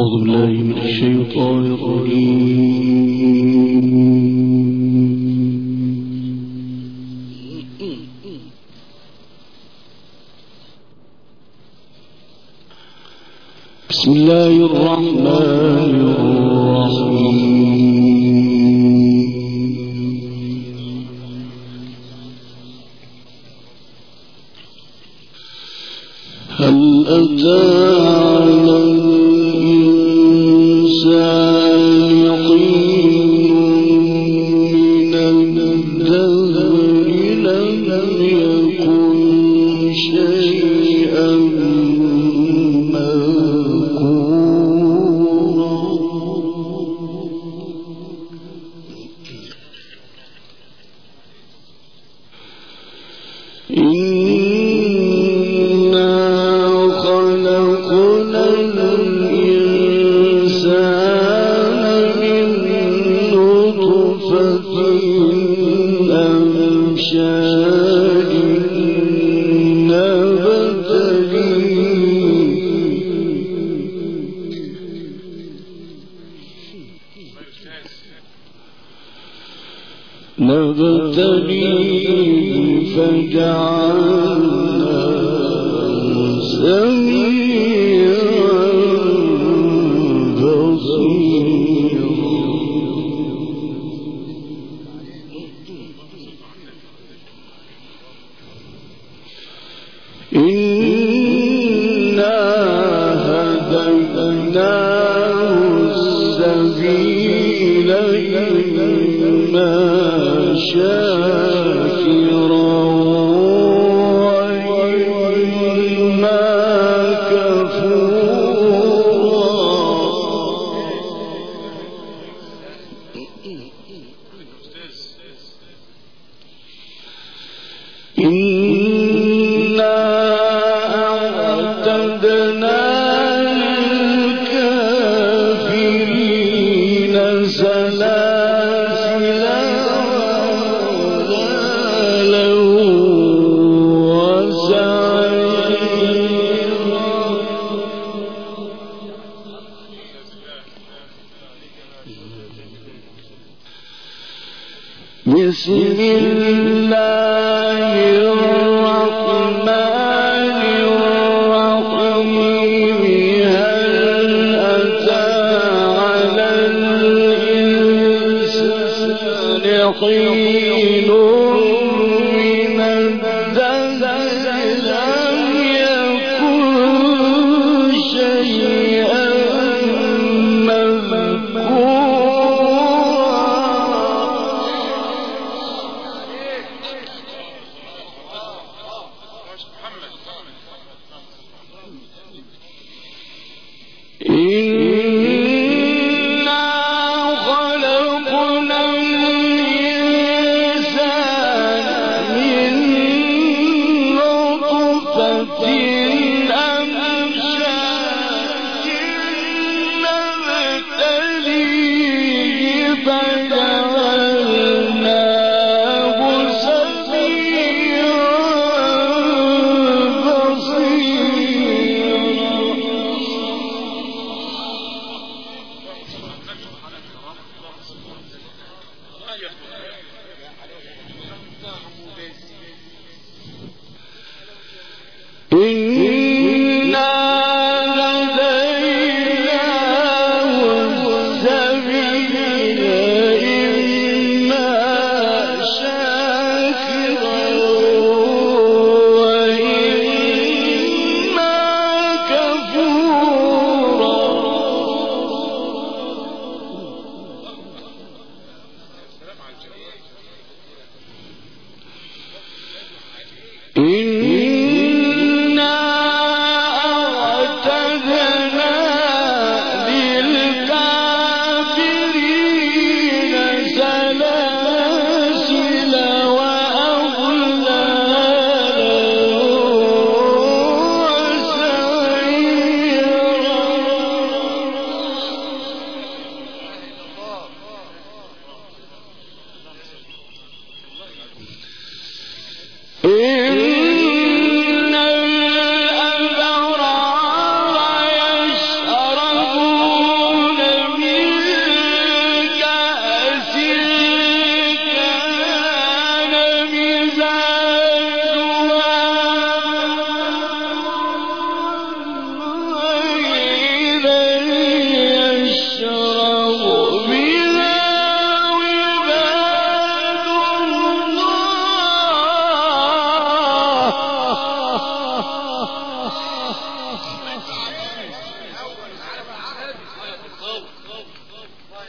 أعوذ بالله من الشيطان الرجيم. بسم الله الرحمن الرحيم. هل أتى على الإنسان حين من الدهر لم يكن شيئا مذكورا. نبتليه فجعلناه سميعا بصيرا. إنا هديناه السبيل إما شاكرا وإما كفورا. إنا أعتدنا للكافرين سلاسل بسم الله الرحمن الرحيم. هل أتى على الإنسان حين من الدهر لم يكن شيئا مذكورا. إنا خلقنا الإنسان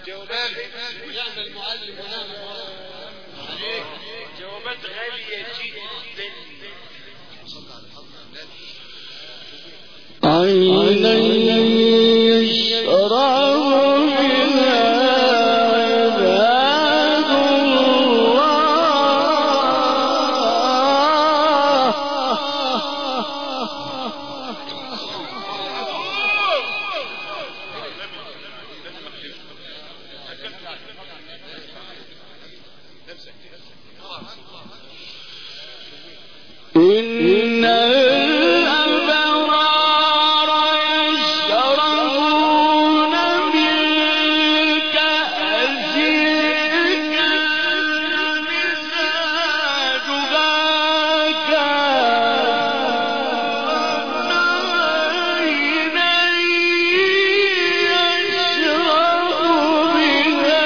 جوابات ويعمل معلم ونعمل عليك جوابات غالية جدا. عيني يشرب بها عباد الله. إن الأبرار يشربون من كأس كان مزاجها كافورا يشرب بها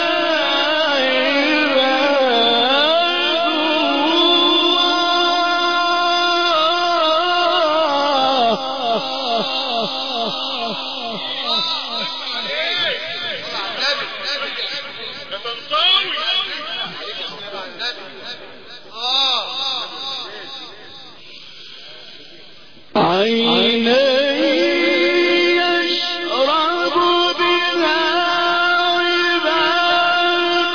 عيني يشرب بها عباد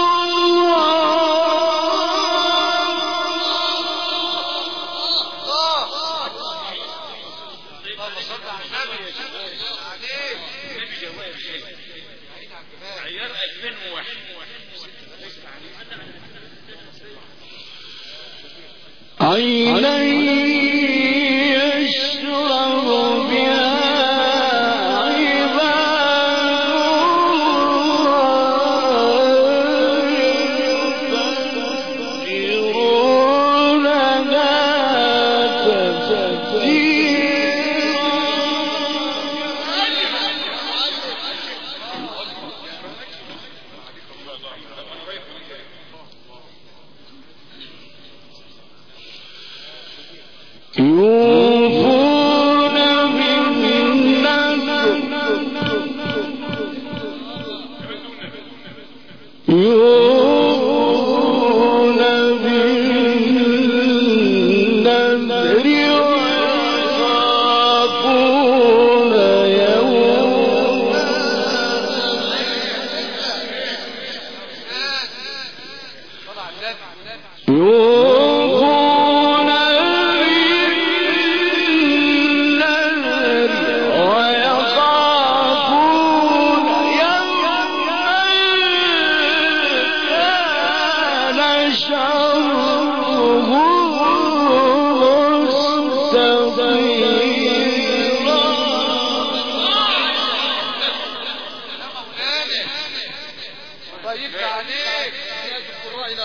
عيار 2001 عيني يشرب بها عباد يفجرونها يوفون بالنذر يوفون بالنذر ويخافون يوما يوفون بالنذر ويخافون يوما كان شره مستطيرا. طيب عليك يا دكتور إلى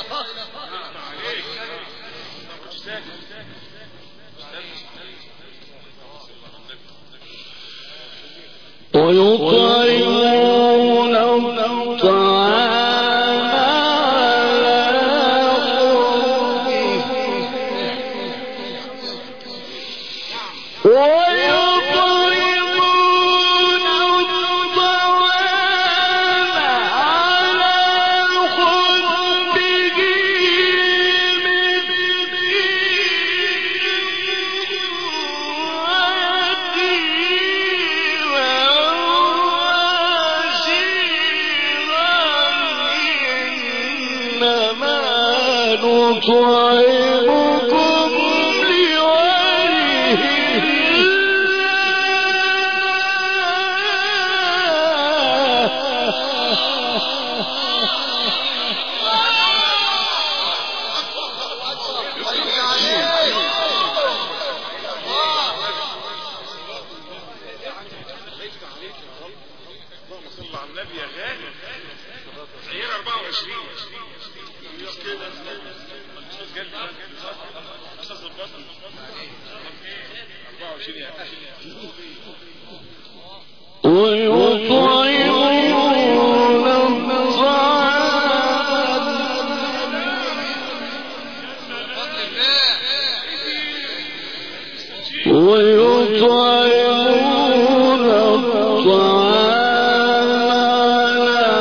ويطعمون الطعام على حبه ويطعمون الطعام على حبه نطعمكم لوجه اللهم صل على النبي يا غالي. عيار 24 ويطعمون الطعام على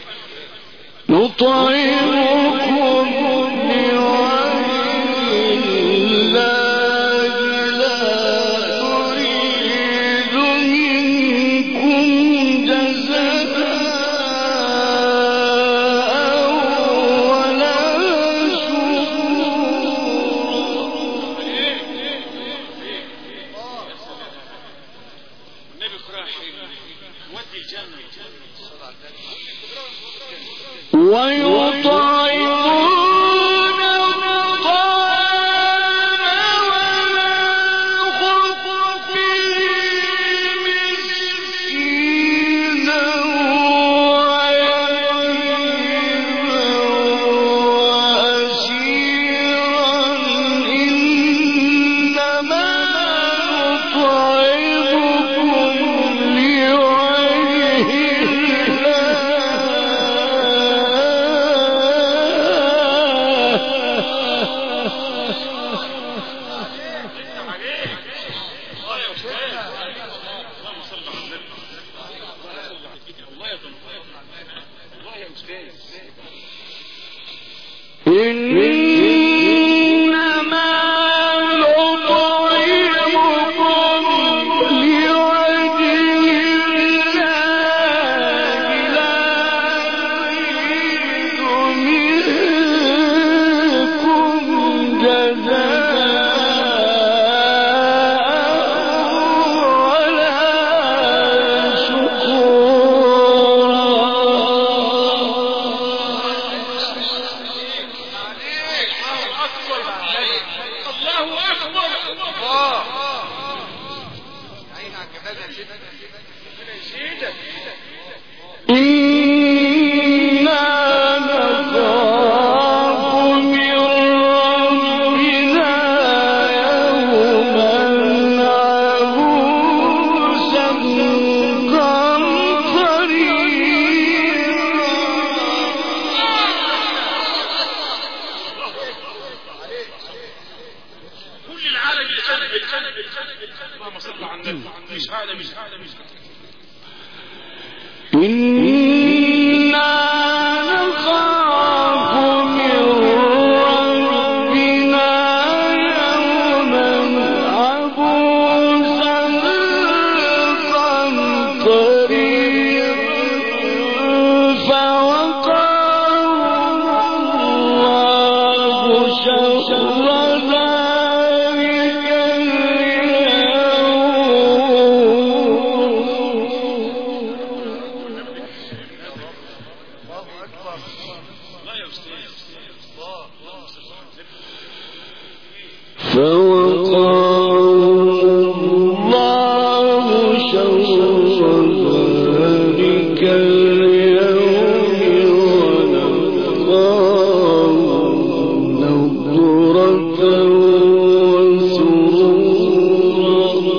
نطعمكم لوجه الله لا نريد منكم جزاء ولا شكورا. النبي فرح ودي الجنة ويطعمون الطعام ولا خفف مسكينا ويتيما وأسيرا إنما نطعمكم لوجه إنما نطعمكم لوجه الله لا نريد منكم جزاء ولا شكورا. الله أكبر. إنا نخاف من ربنا يوما عبوسا قمطريرا. كل العالم يجنب اللهم صل على النبي. مش هذا إنا نخاف من ربنا يوما عبوسا قمطريرا فوقاهم الله شر ذلك اليوم ولقاهم نضرة وسرورا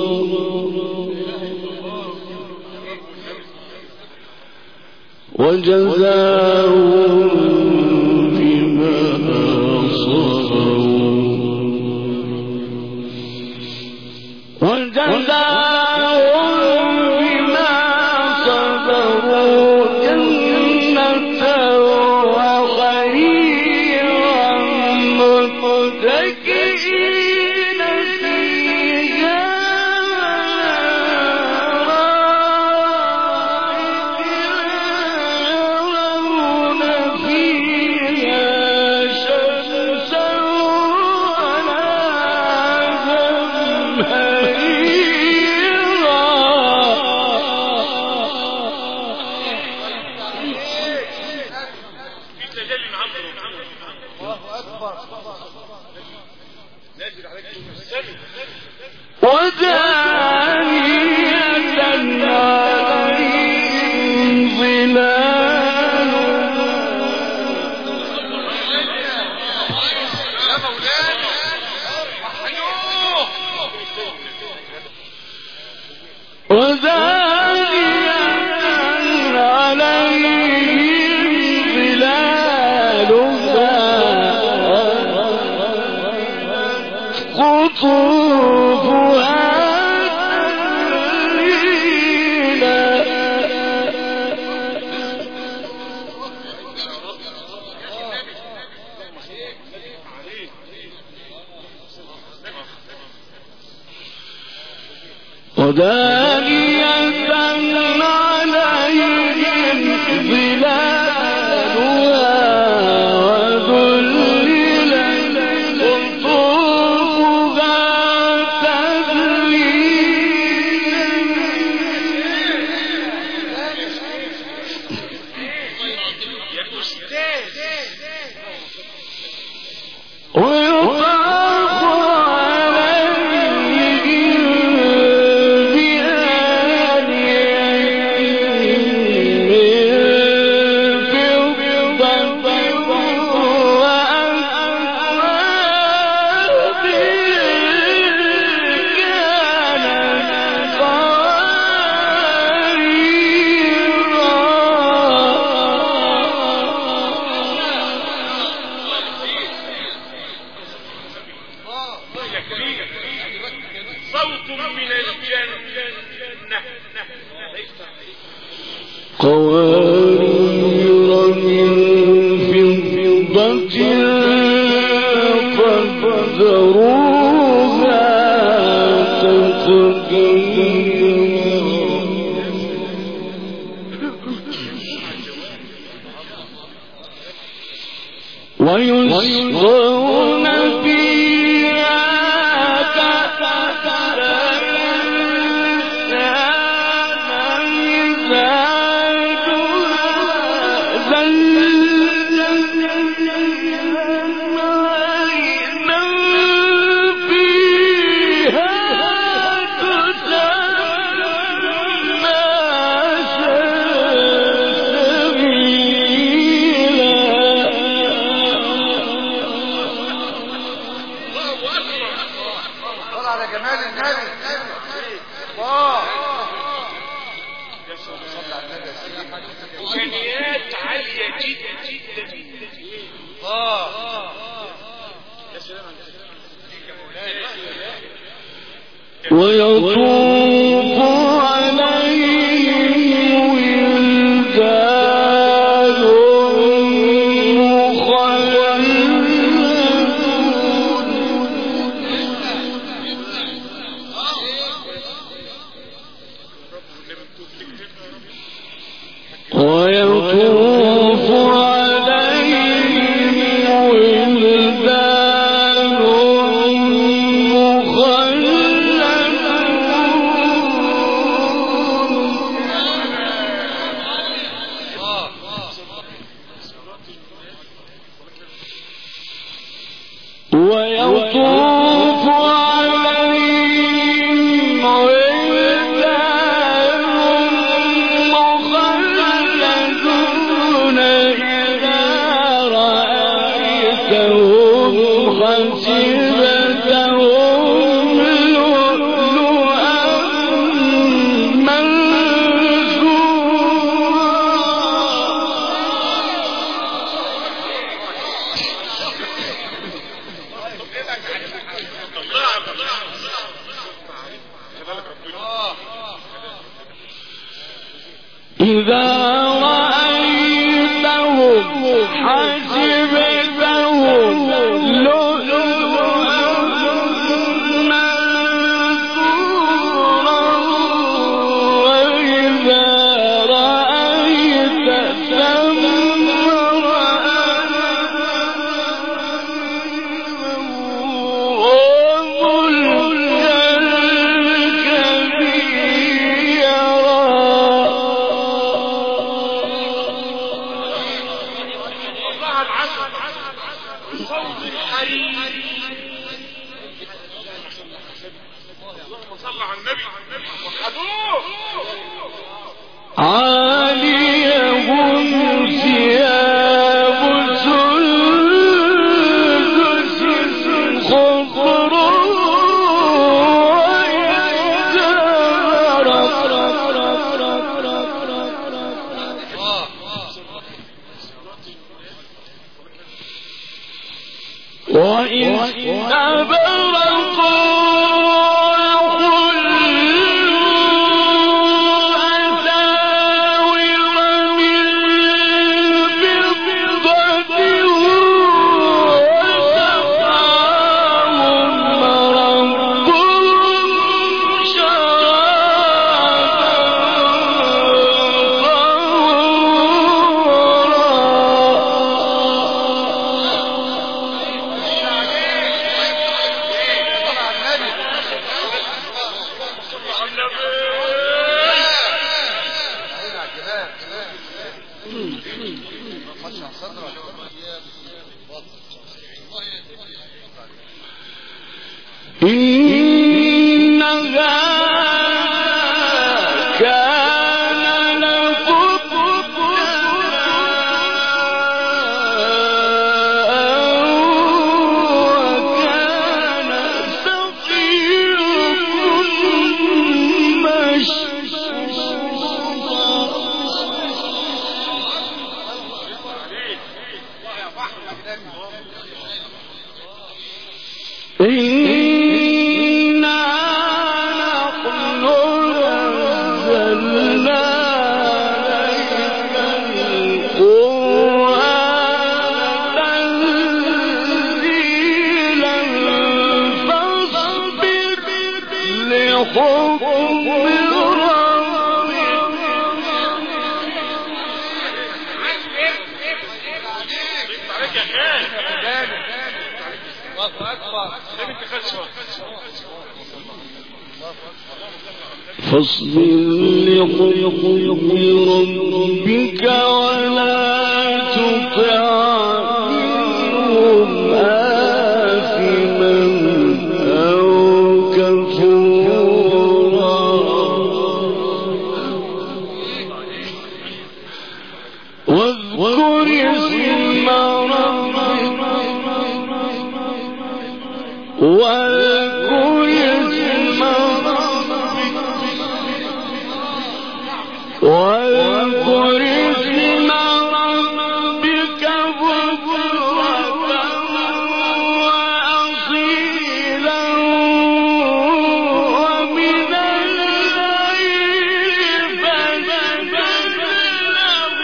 وجزاهم بما صبروا جنة وخيرا متكئين فيها يرون فيها شمسا ولا زمهريرا. ودانية عليهم ظلالها ودانية عليهم ظلالها قطوفها ودانية عليهم ظلالها وذللت قطوفها صوت من الجنة قوارير من فضة قدروها تقديرا ويسقون فيها كأسا إمكانيات عالية جدا جدا جدا. يا سلام ويطوف عليهم ولدان مخلدون ويطوف عليهم ولدان مخلدون ويطوف عليهم ولدان مخلدون إذا رأيتهم حسبتهم لؤلؤا إذا رأيتهم حسبتهم لؤلؤا منثورا وإذا رأيت ثم عاليهم ثياب سندس خضر وإذ إنها كان لكم وكان سعيكم فاصبر لحكم ربك ولا تطع منهم آثما أو كفورا واذكر اسم ربك واذكر اسم ربك بكرة وأصيلا ومن الليل فسبح له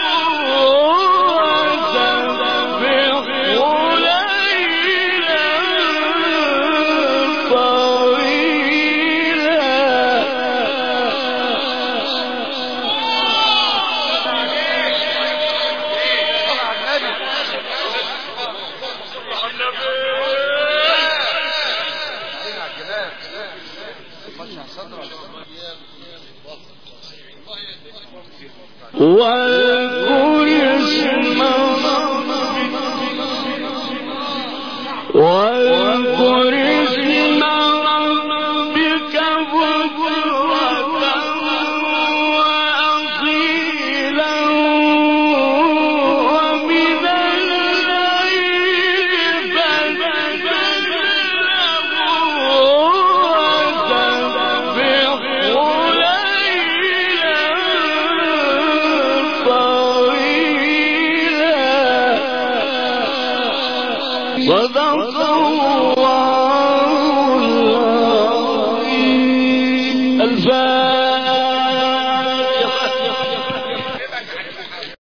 وسبح ليلا طويلا. واذكر اسم ربك بكرة وأصيلا ومن الليل فسبح له وسبح ليلا طويلا. صدق الله.